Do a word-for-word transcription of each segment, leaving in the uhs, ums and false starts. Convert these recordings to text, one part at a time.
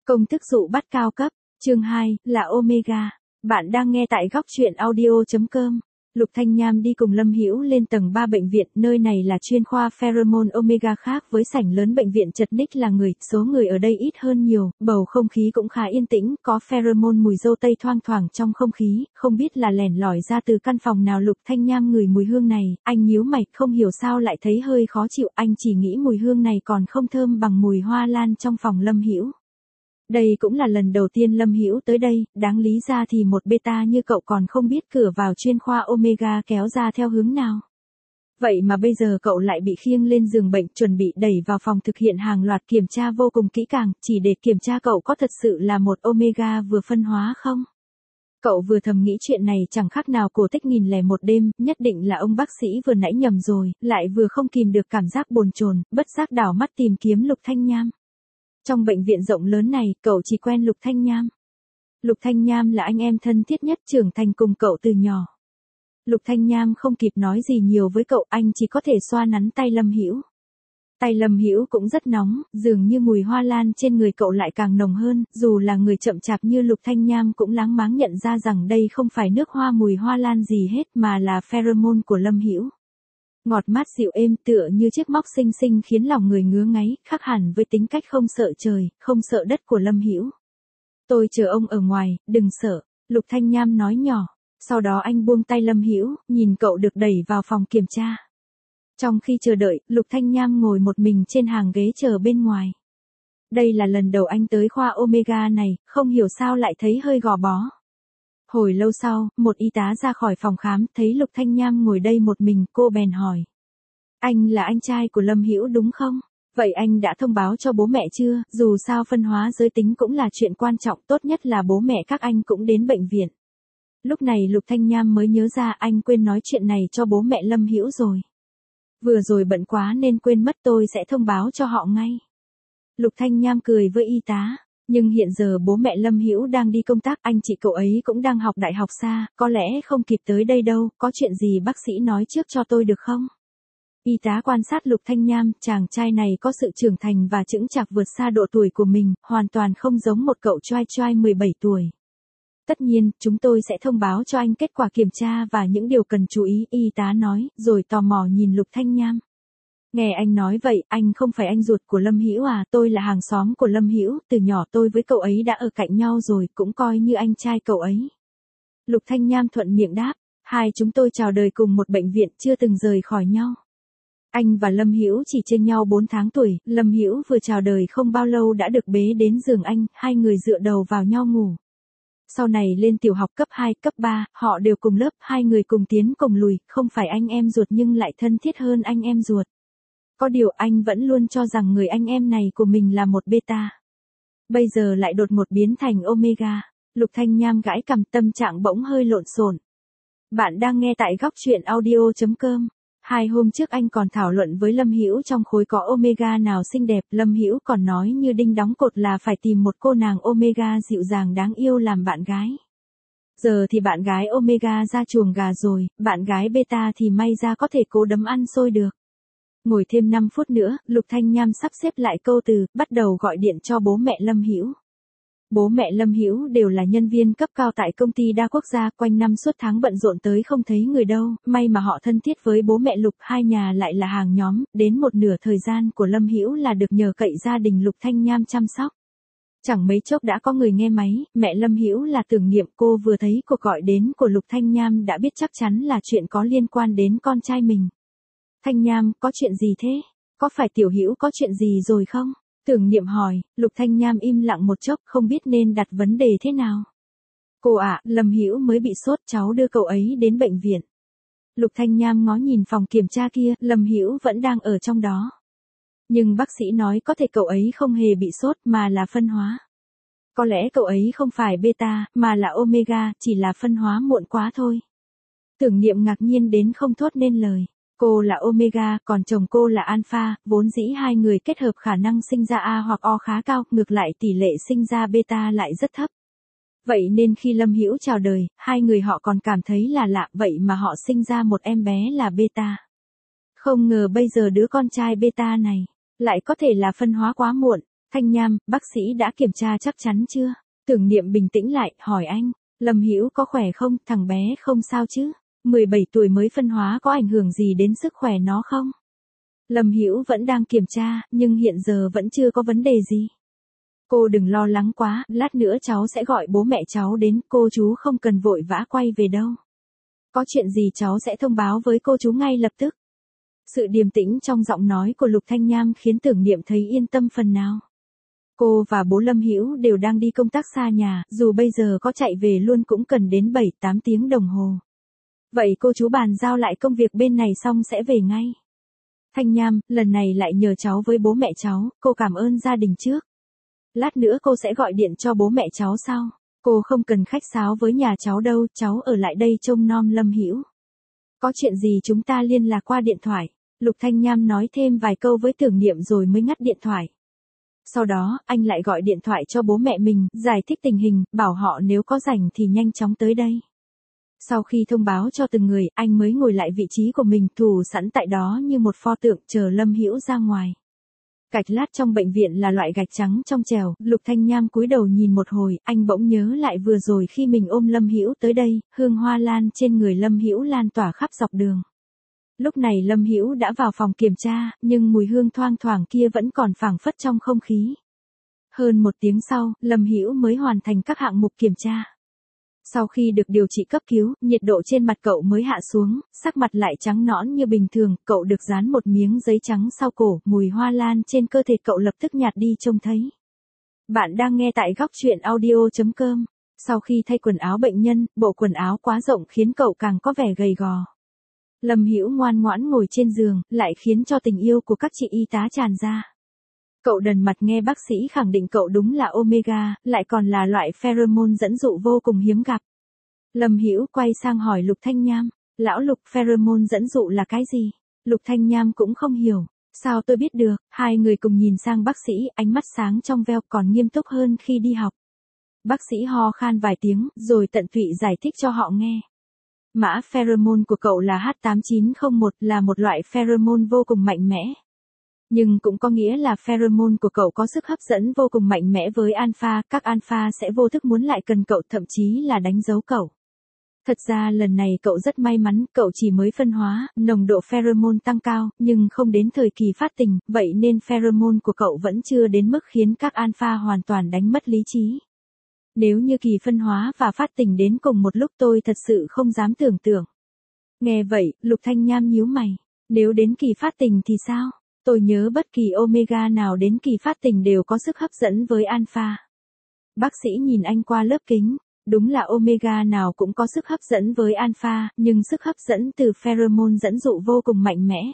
Công thức dụ bắt cao cấp, chương hai, là Omega. Bạn đang nghe tại góc truyện audio chấm com. Lục Thanh Nham đi cùng Lâm Hữu lên tầng ba bệnh viện, nơi này là chuyên khoa pheromone Omega, khác với sảnh lớn bệnh viện chật ních là người, số người ở đây ít hơn nhiều, bầu không khí cũng khá yên tĩnh, có pheromone mùi dâu tây thoang thoảng trong không khí, không biết là lẻn lỏi ra từ căn phòng nào. Lục Thanh Nham ngửi mùi hương này, anh nhíu mày, không hiểu sao lại thấy hơi khó chịu, anh chỉ nghĩ mùi hương này còn không thơm bằng mùi hoa lan trong phòng Lâm Hữu. Đây cũng là lần đầu tiên Lâm Hữu tới đây, đáng lý ra thì một beta như cậu còn không biết cửa vào chuyên khoa Omega kéo ra theo hướng nào. Vậy mà bây giờ cậu lại bị khiêng lên giường bệnh, chuẩn bị đẩy vào phòng thực hiện hàng loạt kiểm tra vô cùng kỹ càng, chỉ để kiểm tra cậu có thật sự là một Omega vừa phân hóa không. Cậu vừa thầm nghĩ chuyện này chẳng khác nào cổ tích nghìn lẻ một đêm, nhất định là ông bác sĩ vừa nãy nhầm rồi, lại vừa không kìm được cảm giác bồn chồn, bất giác đảo mắt tìm kiếm Lục Thanh Nham. Trong bệnh viện rộng lớn này, cậu chỉ quen Lục Thanh Nham. Lục Thanh Nham là anh em thân thiết nhất, trưởng thành cùng cậu từ nhỏ. Lục Thanh Nham không kịp nói gì nhiều với cậu, anh chỉ có thể xoa nắn tay Lâm Hữu. Tay Lâm Hữu cũng rất nóng, dường như mùi hoa lan trên người cậu lại càng nồng hơn, dù là người chậm chạp như Lục Thanh Nham cũng láng máng nhận ra rằng đây không phải nước hoa mùi hoa lan gì hết mà là pheromone của Lâm Hữu. Ngọt mát dịu êm, tựa như chiếc móc xinh xinh khiến lòng người ngứa ngáy, khác hẳn với tính cách không sợ trời, không sợ đất của Lâm Hữu. Tôi chờ ông ở ngoài, đừng sợ, Lục Thanh Nham nói nhỏ. Sau đó anh buông tay Lâm Hữu, nhìn cậu được đẩy vào phòng kiểm tra. Trong khi chờ đợi, Lục Thanh Nham ngồi một mình trên hàng ghế chờ bên ngoài. Đây là lần đầu anh tới khoa Omega này, không hiểu sao lại thấy hơi gò bó. Hồi lâu sau, một y tá ra khỏi phòng khám, thấy Lục Thanh Nham ngồi đây một mình, cô bèn hỏi. Anh là anh trai của Lâm Hữu đúng không? Vậy anh đã thông báo cho bố mẹ chưa? Dù sao phân hóa giới tính cũng là chuyện quan trọng, tốt nhất là bố mẹ các anh cũng đến bệnh viện. Lúc này Lục Thanh Nham mới nhớ ra anh quên nói chuyện này cho bố mẹ Lâm Hữu rồi. Vừa rồi bận quá nên quên mất, tôi sẽ thông báo cho họ ngay. Lục Thanh Nham cười với y tá. Nhưng hiện giờ bố mẹ Lâm Hữu đang đi công tác, anh chị cậu ấy cũng đang học đại học xa, có lẽ không kịp tới đây đâu, có chuyện gì bác sĩ nói trước cho tôi được không? Y tá quan sát Lục Thanh Nham, chàng trai này có sự trưởng thành và chững chạc vượt xa độ tuổi của mình, hoàn toàn không giống một cậu trai trai mười bảy tuổi. Tất nhiên, chúng tôi sẽ thông báo cho anh kết quả kiểm tra và những điều cần chú ý, y tá nói, rồi tò mò nhìn Lục Thanh Nham. Nghe anh nói vậy, anh không phải anh ruột của Lâm Hữu à? Tôi là hàng xóm của Lâm Hữu, từ nhỏ tôi với cậu ấy đã ở cạnh nhau rồi, cũng coi như anh trai cậu ấy. Lục Thanh Nham thuận miệng đáp, hai chúng tôi chào đời cùng một bệnh viện, chưa từng rời khỏi nhau. Anh và Lâm Hữu chỉ chênh nhau bốn tháng tuổi, Lâm Hữu vừa chào đời không bao lâu đã được bế đến giường anh, hai người dựa đầu vào nhau ngủ. Sau này lên tiểu học cấp hai, cấp ba, họ đều cùng lớp, hai người cùng tiến cùng lùi, không phải anh em ruột nhưng lại thân thiết hơn anh em ruột. Có điều anh vẫn luôn cho rằng người anh em này của mình là một beta. Bây giờ lại đột ngột biến thành Omega. Lục Thanh Nham gãi cằm, tâm trạng bỗng hơi lộn xộn. Bạn đang nghe tại góc truyện audio chấm com. Hai hôm trước anh còn thảo luận với Lâm Hữu trong khối có Omega nào xinh đẹp, Lâm Hữu còn nói như đinh đóng cột là phải tìm một cô nàng Omega dịu dàng đáng yêu làm bạn gái. Giờ thì bạn gái Omega ra chuồng gà rồi, bạn gái beta thì may ra có thể cố đấm ăn xôi được. Ngồi thêm năm phút nữa, Lục Thanh Nham sắp xếp lại câu từ, bắt đầu gọi điện cho bố mẹ Lâm Hữu. Bố mẹ Lâm Hữu đều là nhân viên cấp cao tại công ty đa quốc gia, quanh năm suốt tháng bận rộn tới không thấy người đâu, may mà họ thân thiết với bố mẹ Lục, hai nhà lại là hàng nhóm, đến một nửa thời gian của Lâm Hữu là được nhờ cậy gia đình Lục Thanh Nham chăm sóc. Chẳng mấy chốc đã có người nghe máy, mẹ Lâm Hữu là Tưởng Niệm, cô vừa thấy cuộc gọi đến của Lục Thanh Nham đã biết chắc chắn là chuyện có liên quan đến con trai mình. Thanh Nham, có chuyện gì thế? Có phải Tiểu Hữu có chuyện gì rồi không? Tưởng Niệm hỏi. Lục Thanh Nham im lặng một chốc, không biết nên đặt vấn đề thế nào. Cô ạ, à, Lâm Hữu mới bị sốt, cháu đưa cậu ấy đến bệnh viện. Lục Thanh Nham ngó nhìn phòng kiểm tra kia, Lâm Hữu vẫn đang ở trong đó. Nhưng bác sĩ nói có thể cậu ấy không hề bị sốt mà là phân hóa. Có lẽ cậu ấy không phải beta, mà là Omega, chỉ là phân hóa muộn quá thôi. Tưởng Niệm ngạc nhiên đến không thốt nên lời. Cô là Omega, còn chồng cô là Alpha, vốn dĩ hai người kết hợp khả năng sinh ra A hoặc O khá cao, ngược lại tỷ lệ sinh ra beta lại rất thấp. Vậy nên khi Lâm Hữu chào đời, hai người họ còn cảm thấy là lạ, vậy mà họ sinh ra một em bé là beta. Không ngờ bây giờ đứa con trai beta này lại có thể là phân hóa quá muộn. Thanh Nham, bác sĩ đã kiểm tra chắc chắn chưa? Tưởng Niệm bình tĩnh lại, hỏi anh, Lâm Hữu có khỏe không, thằng bé không sao chứ? mười bảy tuổi mới phân hóa có ảnh hưởng gì đến sức khỏe nó không? Lâm Hữu vẫn đang kiểm tra, nhưng hiện giờ vẫn chưa có vấn đề gì. Cô đừng lo lắng quá, lát nữa cháu sẽ gọi bố mẹ cháu đến, cô chú không cần vội vã quay về đâu. Có chuyện gì cháu sẽ thông báo với cô chú ngay lập tức. Sự điềm tĩnh trong giọng nói của Lục Thanh Nham khiến Tưởng Niệm thấy yên tâm phần nào. Cô và bố Lâm Hữu đều đang đi công tác xa nhà, dù bây giờ có chạy về luôn cũng cần đến bảy tám tiếng đồng hồ. Vậy cô chú bàn giao lại công việc bên này xong sẽ về ngay. Thanh Nham, lần này lại nhờ cháu với bố mẹ cháu, cô cảm ơn gia đình trước. Lát nữa cô sẽ gọi điện cho bố mẹ cháu sau. Cô không cần khách sáo với nhà cháu đâu, cháu ở lại đây trông nom Lâm Hữu. Có chuyện gì chúng ta liên lạc qua điện thoại. Lục Thanh Nham nói thêm vài câu với Tưởng Niệm rồi mới ngắt điện thoại. Sau đó, anh lại gọi điện thoại cho bố mẹ mình, giải thích tình hình, bảo họ nếu có rảnh thì nhanh chóng tới đây. Sau khi thông báo cho từng người, anh mới ngồi lại vị trí của mình, thủ sẵn tại đó như một pho tượng, chờ Lâm Hữu ra ngoài. Gạch lát trong bệnh viện là loại gạch trắng trong trẻo, Lục Thanh Nham cúi đầu nhìn một hồi, anh bỗng nhớ lại vừa rồi khi mình ôm Lâm Hữu tới đây, hương hoa lan trên người Lâm Hữu lan tỏa khắp dọc đường. Lúc này Lâm Hữu đã vào phòng kiểm tra, nhưng mùi hương thoang thoảng kia vẫn còn phảng phất trong không khí. Hơn một tiếng sau, Lâm Hữu mới hoàn thành các hạng mục kiểm tra. Sau khi được điều trị cấp cứu, nhiệt độ trên mặt cậu mới hạ xuống, sắc mặt lại trắng nõn như bình thường, cậu được dán một miếng giấy trắng sau cổ, mùi hoa lan trên cơ thể cậu lập tức nhạt đi trông thấy. Bạn đang nghe tại góc truyện audio chấm com. Sau khi thay quần áo bệnh nhân, bộ quần áo quá rộng khiến cậu càng có vẻ gầy gò. Lâm Hữu ngoan ngoãn ngồi trên giường, lại khiến cho tình yêu của các chị y tá tràn ra. Cậu đần mặt nghe bác sĩ khẳng định cậu đúng là Omega, lại còn là loại pheromone dẫn dụ vô cùng hiếm gặp. Lâm Hữu quay sang hỏi Lục Thanh Nham, lão Lục, pheromone dẫn dụ là cái gì? Lục Thanh Nham cũng không hiểu, sao tôi biết được? Hai người cùng nhìn sang bác sĩ, ánh mắt sáng trong veo, còn nghiêm túc hơn khi đi học. Bác sĩ ho khan vài tiếng, rồi tận tụy giải thích cho họ nghe. Mã pheromone của cậu là H tám chín không một, là một loại pheromone vô cùng mạnh mẽ. Nhưng cũng có nghĩa là pheromone của cậu có sức hấp dẫn vô cùng mạnh mẽ với alpha, các alpha sẽ vô thức muốn lại gần cậu, thậm chí là đánh dấu cậu. Thật ra lần này cậu rất may mắn, cậu chỉ mới phân hóa, nồng độ pheromone tăng cao, nhưng không đến thời kỳ phát tình, vậy nên pheromone của cậu vẫn chưa đến mức khiến các alpha hoàn toàn đánh mất lý trí. Nếu như kỳ phân hóa và phát tình đến cùng một lúc tôi thật sự không dám tưởng tượng. Nghe vậy, Lục Thanh Nham nhíu mày. Nếu đến kỳ phát tình thì sao? Tôi nhớ bất kỳ Omega nào đến kỳ phát tình đều có sức hấp dẫn với alpha. Bác sĩ nhìn anh qua lớp kính. Đúng là Omega nào cũng có sức hấp dẫn với alpha, nhưng sức hấp dẫn từ pheromone dẫn dụ vô cùng mạnh mẽ.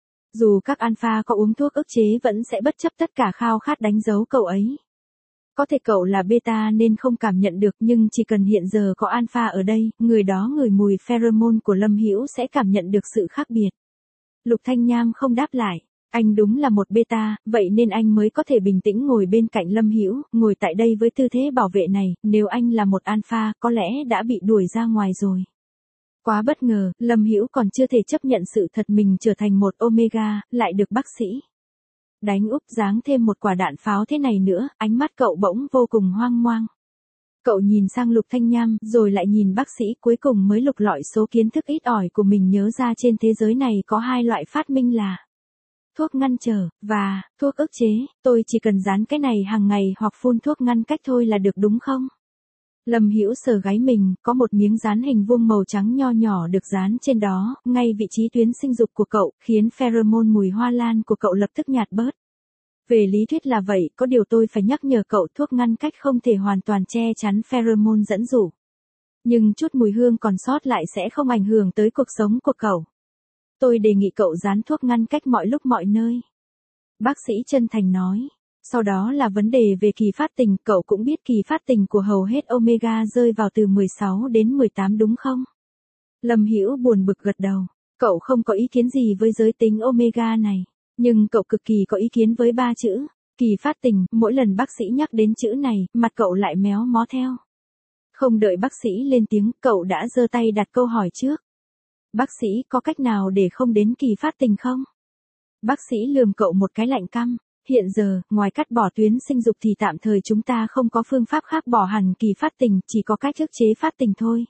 Dù các alpha có uống thuốc ức chế vẫn sẽ bất chấp tất cả khao khát đánh dấu cậu ấy. Có thể cậu là beta nên không cảm nhận được, nhưng chỉ cần hiện giờ có alpha ở đây, người đó ngửi mùi pheromone của Lâm Hữu sẽ cảm nhận được sự khác biệt. Lục Thanh Nham không đáp lại. Anh đúng là một beta, vậy nên anh mới có thể bình tĩnh ngồi bên cạnh Lâm Hữu, ngồi tại đây với tư thế bảo vệ này, nếu anh là một alpha, có lẽ đã bị đuổi ra ngoài rồi. Quá bất ngờ, Lâm Hữu còn chưa thể chấp nhận sự thật mình trở thành một Omega, lại được bác sĩ đánh úp giáng thêm một quả đạn pháo thế này nữa, ánh mắt cậu bỗng vô cùng hoang mang. Cậu nhìn sang Lục Thanh Nham, rồi lại nhìn bác sĩ, cuối cùng mới lục lọi số kiến thức ít ỏi của mình nhớ ra trên thế giới này có hai loại phát minh là thuốc ngăn trở, và thuốc ức chế. Tôi chỉ cần dán cái này hàng ngày hoặc phun thuốc ngăn cách thôi là được đúng không? Lâm Hữu sờ gáy mình, có một miếng dán hình vuông màu trắng nho nhỏ được dán trên đó, ngay vị trí tuyến sinh dục của cậu, khiến pheromone mùi hoa lan của cậu lập tức nhạt bớt. Về lý thuyết là vậy, có điều tôi phải nhắc nhở cậu, thuốc ngăn cách không thể hoàn toàn che chắn pheromone dẫn dụ. Nhưng chút mùi hương còn sót lại sẽ không ảnh hưởng tới cuộc sống của cậu. Tôi đề nghị cậu dán thuốc ngăn cách mọi lúc mọi nơi. Bác sĩ chân thành nói. Sau đó là vấn đề về kỳ phát tình, cậu cũng biết kỳ phát tình của hầu hết Omega rơi vào từ mười sáu đến mười tám đúng không? Lâm Hữu buồn bực gật đầu. Cậu không có ý kiến gì với giới tính Omega này. Nhưng cậu cực kỳ có ý kiến với ba chữ. Kỳ phát tình, mỗi lần bác sĩ nhắc đến chữ này, mặt cậu lại méo mó theo. Không đợi bác sĩ lên tiếng, cậu đã giơ tay đặt câu hỏi trước. Bác sĩ có cách nào để không đến kỳ phát tình không? Bác sĩ lườm cậu một cái lạnh căm. hiện giờ, ngoài cắt bỏ tuyến sinh dục thì tạm thời chúng ta không có phương pháp khác bỏ hẳn kỳ phát tình, chỉ có cách ức chế phát tình thôi.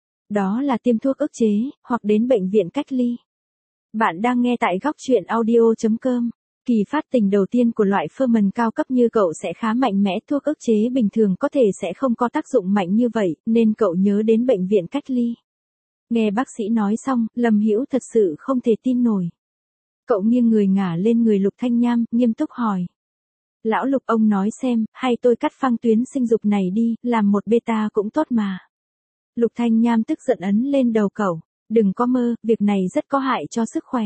Đó là tiêm thuốc ức chế, hoặc đến bệnh viện cách ly. Bạn đang nghe tại góc truyện audio chấm com. Kỳ phát tình đầu tiên của loại hormone cao cấp như cậu sẽ khá mạnh mẽ, thuốc ức chế bình thường có thể sẽ không có tác dụng mạnh như vậy, nên cậu nhớ đến bệnh viện cách ly. Nghe bác sĩ nói xong, Lâm Hữu thật sự không thể tin nổi. Cậu nghiêng người ngả lên người Lục Thanh Nham, nghiêm túc hỏi. Lão Lục, ông nói xem, hay tôi cắt phăng tuyến sinh dục này đi, làm một beta cũng tốt mà. Lục Thanh Nham tức giận ấn lên đầu cậu. Đừng có mơ, việc này rất có hại cho sức khỏe.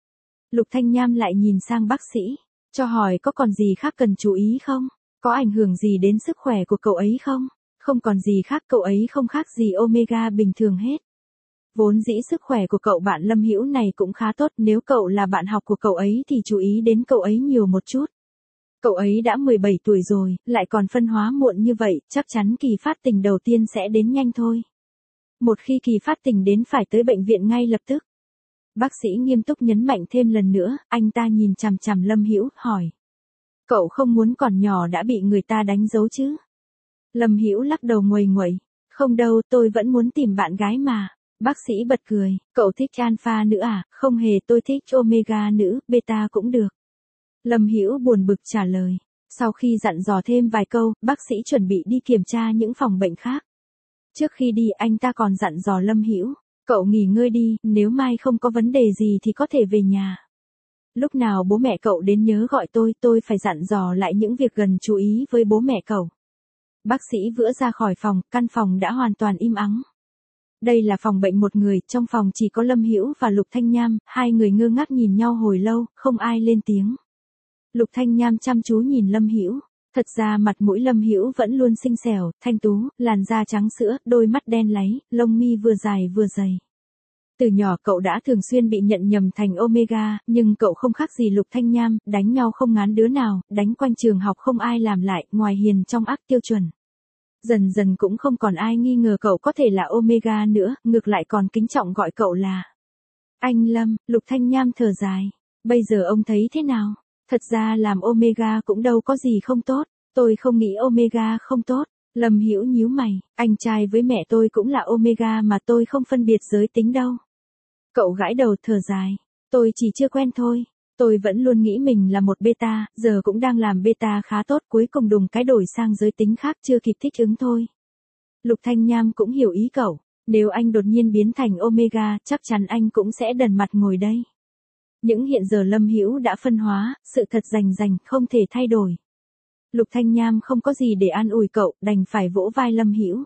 Lục Thanh Nham lại nhìn sang bác sĩ, cho hỏi có còn gì khác cần chú ý không? Có ảnh hưởng gì đến sức khỏe của cậu ấy không? Không còn gì khác, cậu ấy không khác gì Omega bình thường hết. Vốn dĩ sức khỏe của cậu bạn Lâm Hữu này cũng khá tốt, nếu cậu là bạn học của cậu ấy thì chú ý đến cậu ấy nhiều một chút. Cậu ấy đã mười bảy tuổi rồi, lại còn phân hóa muộn như vậy, chắc chắn kỳ phát tình đầu tiên sẽ đến nhanh thôi. Một khi kỳ phát tình đến phải tới bệnh viện ngay lập tức. Bác sĩ nghiêm túc nhấn mạnh thêm lần nữa, anh ta nhìn chằm chằm Lâm Hữu, hỏi. Cậu không muốn còn nhỏ đã bị người ta đánh dấu chứ? Lâm Hữu lắc đầu nguầy nguậy. Không đâu, tôi vẫn muốn tìm bạn gái mà. Bác sĩ bật cười, cậu thích alpha nữ à? Không hề, tôi thích omega nữ, beta cũng được. Lâm Hữu buồn bực trả lời. Sau khi dặn dò thêm vài câu, bác sĩ chuẩn bị đi kiểm tra những phòng bệnh khác. Trước khi đi anh ta còn dặn dò Lâm Hữu, cậu nghỉ ngơi đi, nếu mai không có vấn đề gì thì có thể về nhà. Lúc nào bố mẹ cậu đến nhớ gọi tôi, tôi phải dặn dò lại những việc gần chú ý với bố mẹ cậu. Bác sĩ vữa ra khỏi phòng, căn phòng đã hoàn toàn im ắng. Đây là phòng bệnh một người, trong phòng chỉ có Lâm Hữu và Lục Thanh Nham, hai người ngơ ngác nhìn nhau hồi lâu, không ai lên tiếng. Lục Thanh Nham chăm chú nhìn Lâm Hữu. Thật ra mặt mũi Lâm Hữu vẫn luôn xinh xẻo, thanh tú, làn da trắng sữa, đôi mắt đen láy, lông mi vừa dài vừa dày. Từ nhỏ cậu đã thường xuyên bị nhận nhầm thành Omega, nhưng cậu không khác gì Lục Thanh Nham, đánh nhau không ngán đứa nào, đánh quanh trường học không ai làm lại, ngoài hiền trong ác tiêu chuẩn. Dần dần cũng không còn ai nghi ngờ cậu có thể là Omega nữa, ngược lại còn kính trọng gọi cậu là anh Lâm. Lục Thanh Nham thở dài. Bây giờ ông thấy thế nào? Thật ra làm Omega cũng đâu có gì không tốt, tôi không nghĩ Omega không tốt. Lâm Hữu nhíu mày, anh trai với mẹ tôi cũng là Omega mà tôi không phân biệt giới tính đâu. Cậu gãi đầu thở dài, tôi chỉ chưa quen thôi, tôi vẫn luôn nghĩ mình là một beta, giờ cũng đang làm beta khá tốt, cuối cùng đùng cái đổi sang giới tính khác chưa kịp thích ứng thôi. Lục Thanh Nham cũng hiểu ý cậu, nếu anh đột nhiên biến thành Omega, chắc chắn anh cũng sẽ đần mặt ngồi đây. Những hiện giờ Lâm Hữu đã phân hóa, sự thật rành rành, không thể thay đổi. Lục Thanh Nham không có gì để an ủi cậu, đành phải vỗ vai Lâm Hữu.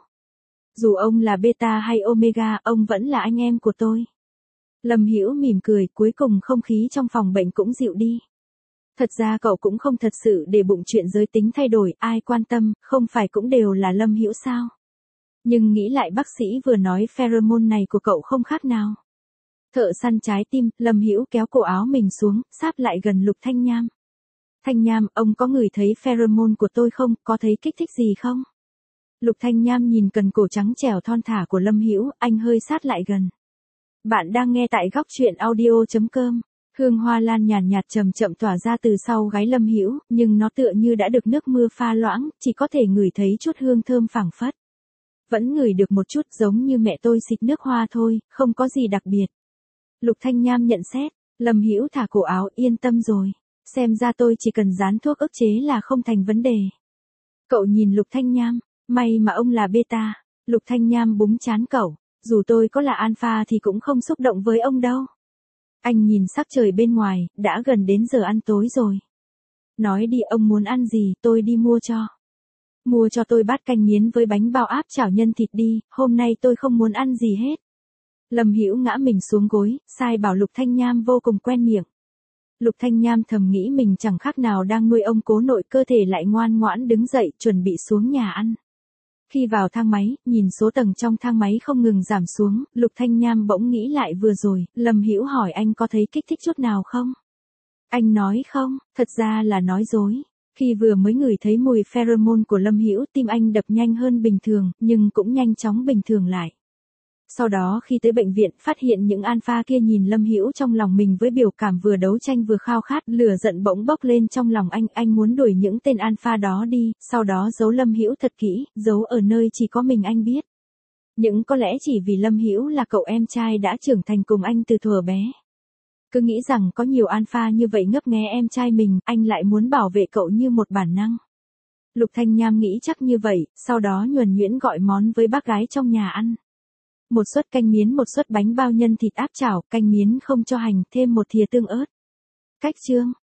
Dù ông là beta hay omega, ông vẫn là anh em của tôi. Lâm Hữu mỉm cười, cuối cùng không khí trong phòng bệnh cũng dịu đi. Thật ra cậu cũng không thật sự để bụng chuyện giới tính thay đổi, ai quan tâm, không phải cũng đều là Lâm Hữu sao? Nhưng nghĩ lại bác sĩ vừa nói pheromone này của cậu không khác nào. Thợ săn trái tim, Lâm Hữu kéo cổ áo mình xuống, sáp lại gần Lục Thanh Nham. Thanh Nham, ông có ngửi thấy pheromone của tôi không, có thấy kích thích gì không? Lục Thanh Nham nhìn cần cổ trắng trẻo thon thả của Lâm Hữu, anh hơi sát lại gần. Bạn đang nghe tại góc truyện audio chấm com. Hương hoa lan nhàn nhạt chậm chậm tỏa ra từ sau gáy Lâm Hữu, nhưng nó tựa như đã được nước mưa pha loãng, chỉ có thể ngửi thấy chút hương thơm phảng phất. Vẫn ngửi được một chút giống như mẹ tôi xịt nước hoa thôi, không có gì đặc biệt. Lục Thanh Nham nhận xét, Lâm Hữu thả cổ áo, yên tâm rồi. Xem ra tôi chỉ cần dán thuốc ức chế là không thành vấn đề. Cậu nhìn Lục Thanh Nham, may mà ông là beta. Lục Thanh Nham búng trán cậu, dù tôi có là alpha thì cũng không xúc động với ông đâu. Anh nhìn sắc trời bên ngoài, đã gần đến giờ ăn tối rồi. Nói đi, ông muốn ăn gì, tôi đi mua cho. Mua cho tôi bát canh miến với bánh bao áp chảo nhân thịt đi, hôm nay tôi không muốn ăn gì hết. Lâm Hữu ngã mình xuống gối, sai bảo Lục Thanh Nham vô cùng quen miệng. Lục Thanh Nham thầm nghĩ mình chẳng khác nào đang nuôi ông cố nội, cơ thể lại ngoan ngoãn đứng dậy, chuẩn bị xuống nhà ăn. Khi vào thang máy, nhìn số tầng trong thang máy không ngừng giảm xuống, Lục Thanh Nham bỗng nghĩ lại vừa rồi, Lâm Hữu hỏi anh có thấy kích thích chút nào không? Anh nói không, thật ra là nói dối. Khi vừa mới ngửi thấy mùi pheromone của Lâm Hữu, tim anh đập nhanh hơn bình thường, nhưng cũng nhanh chóng bình thường lại. Sau đó khi tới bệnh viện, phát hiện những alpha kia nhìn Lâm Hữu trong lòng mình với biểu cảm vừa đấu tranh vừa khao khát, lửa giận bỗng bốc lên trong lòng anh, anh muốn đuổi những tên alpha đó đi, sau đó giấu Lâm Hữu thật kỹ, giấu ở nơi chỉ có mình anh biết. Nhưng có lẽ chỉ vì Lâm Hữu là cậu em trai đã trưởng thành cùng anh từ thuở bé. Cứ nghĩ rằng có nhiều alpha như vậy ngấp nghé em trai mình, anh lại muốn bảo vệ cậu như một bản năng. Lục Thanh Nham nghĩ chắc như vậy, sau đó nhuần nhuyễn gọi món với bác gái trong nhà ăn. Một suất canh miến, một suất bánh bao nhân thịt áp chảo, canh miến không cho hành, thêm một thìa tương ớt. Cách chương